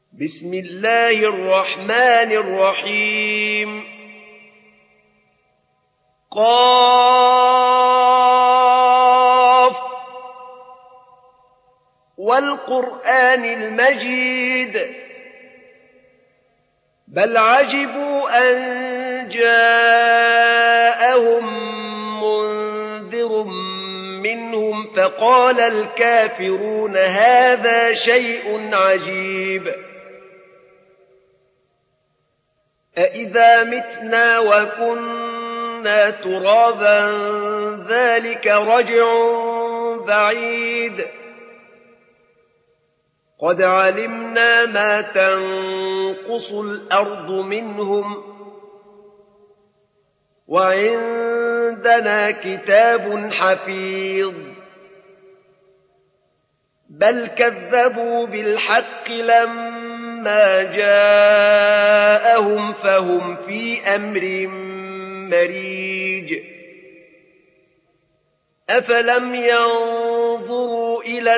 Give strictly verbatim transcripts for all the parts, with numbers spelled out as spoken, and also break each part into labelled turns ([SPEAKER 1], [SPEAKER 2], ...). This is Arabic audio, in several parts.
[SPEAKER 1] بسم الله الرحمن الرحيم قاف والقرآن المجيد بل عجبوا أن جاءهم منذر منهم فقال الكافرون هذا شيء عجيب أإذا متنا وكنا ترابا ذلك رجع بعيد قد علمنا ما تنقص الأرض منهم وعندنا كتاب حفيظ بل كذبوا بالحق لما جاءهم فهم في أمر مريج أفلم ينظروا إلى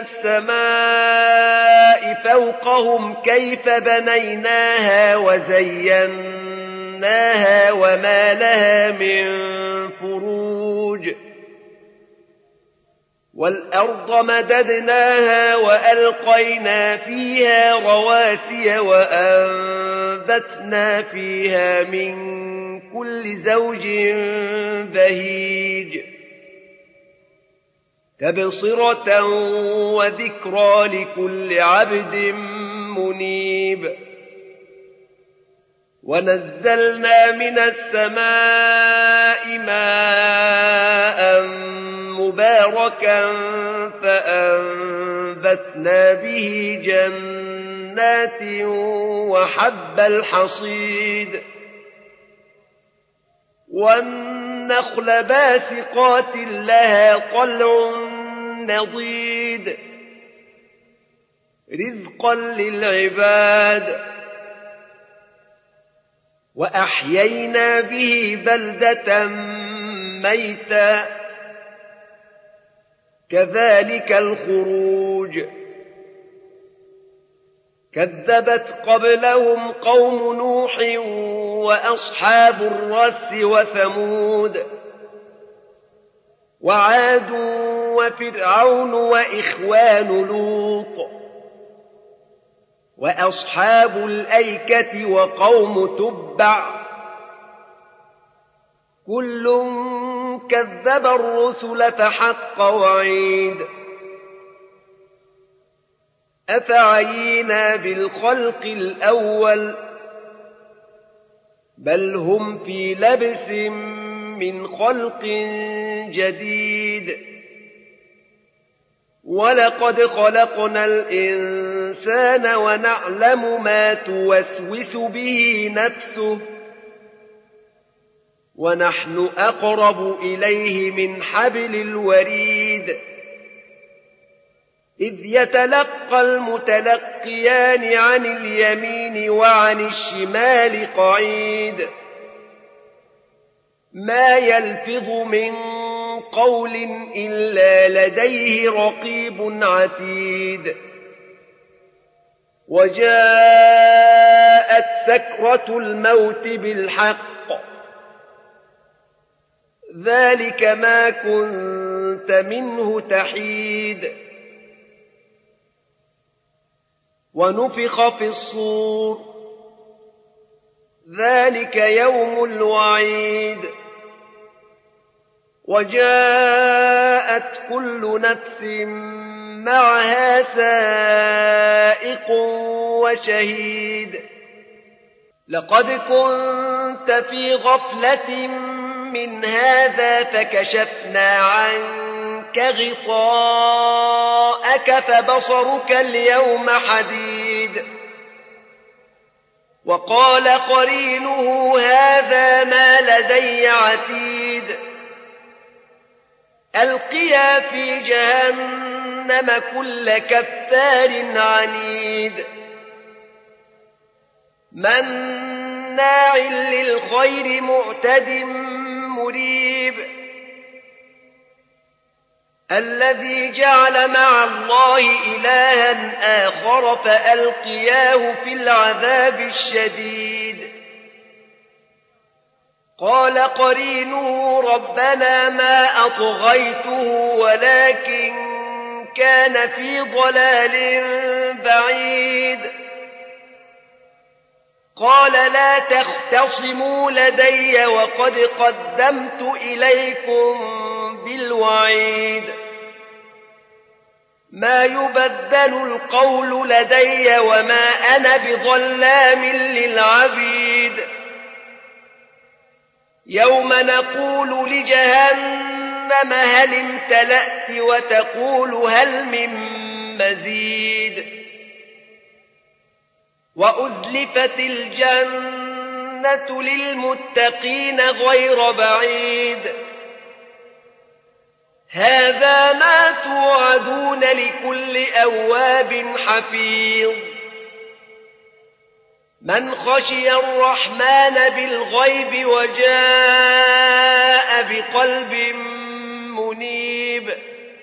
[SPEAKER 1] السماء فوقهم كيف بنيناها وزيناها وما لها من فروج والأرض مددناها وألقينا فيها رواسي وأنبتنا فيها من كل زوج بهيج تبصرة وذكرى لكل عبد منيب ونزلنا من السماء ماء مباركا فأنبتنا به جنات وحب الحصيد والنخل باسقات لها طلع نضيد رزقا للعباد وأحيينا به بلدة ميتا كذلك الخروج كذبت قبلهم قوم نوح وأصحاب الرس وثمود وعاد وفرعون وإخوان لوط وأصحاب الأيكة وقوم تبع كل كذب الرسل فحق وعيد أفعينا بالخلق الأول بل هم في لبس من خلق جديد ولقد خلقنا الإنسان ونعلم ما توسوس به نفسه ونحن أقرب إليه من حبل الوريد إذ يتلقى المتلقيان عن اليمين وعن الشمال قعيد ما يلفظ من قول إلا لديه رقيب عتيد وجاءت سكرة الموت بالحق ذلك ما كنت منه تحيد ونفخ في الصور ذلك يوم الوعيد وجاءت كل نفس معها سائق وشهيد لقد كنت في غفلة من هذا فكشفنا عنك غطاءك فبصرك اليوم حديد وقال قرينه هذا ما لدي عتيد ألقيا في جهنم كل كفار عنيد مناع للخير معتد مريب الذي جعل مع الله إلها آخر فألقياه في العذاب الشديد قال قرينه ربنا ما أطغيته ولكن كان في ضلال بعيد قال لا تختصموا لدي وقد قدمت إليكم بالوعيد ما يبدل القول لدي وما أنا بظلام للعبيد يوم نقول لجهنم هل امتلأت وتقول هل من مزيد وأزلفت الجنة للمتقين غير بعيد هذا ما توعدون لكل أواب حفيظ من خشي الرحمن بالغيب وجاء بقلب منيب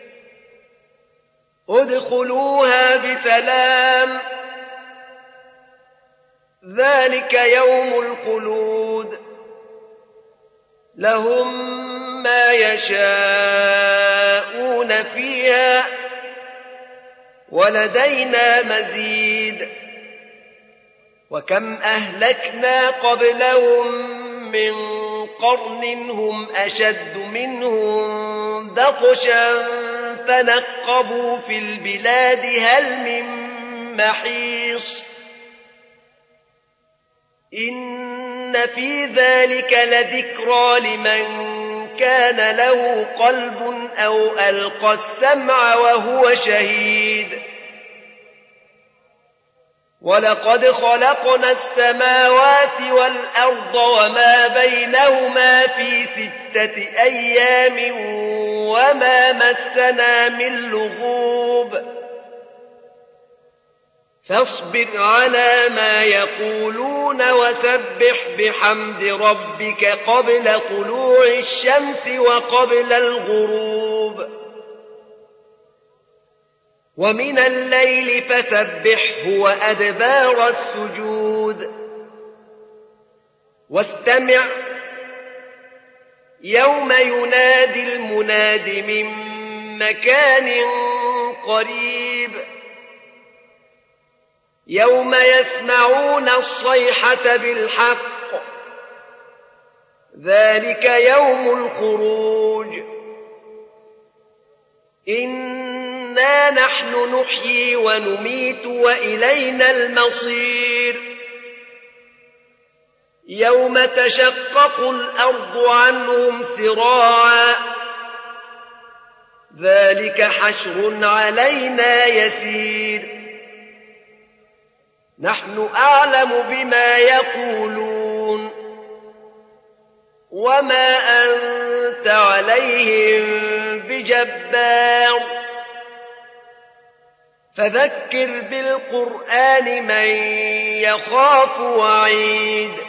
[SPEAKER 1] ادخلوها بسلام ذلك يوم الخلود لهم ما يشاءون فيها ولدينا مزيد وكم أهلكنا قبلهم من قرن هم أشد منهم بطشا فنقبوا في البلاد هل من محيص إن في ذلك لذكرى لمن كان له قلب أو ألقى السمع وهو شهيد ولقد خلقنا السماوات والأرض وما بينهما في ستة أيام وما مسنا من لغوب فاصبر على ما يقولون وسبح بحمد ربك قبل طلوع الشمس وقبل الغروب ومن الليل فسبحه وأدبار السجود واستمع يوم ينادي المناد من مكان قريب يوم يسمعون الصيحة بالحق ذلك يوم الخروج إنا نحن نحيي ونميت وإلينا المصير يوم تشقق الأرض عنهم سراعا ذلك حشر علينا يسير نحن أعلم بما يقولون وما أنت عليهم بجبار فذكر بالقرآن من يخاف وعيد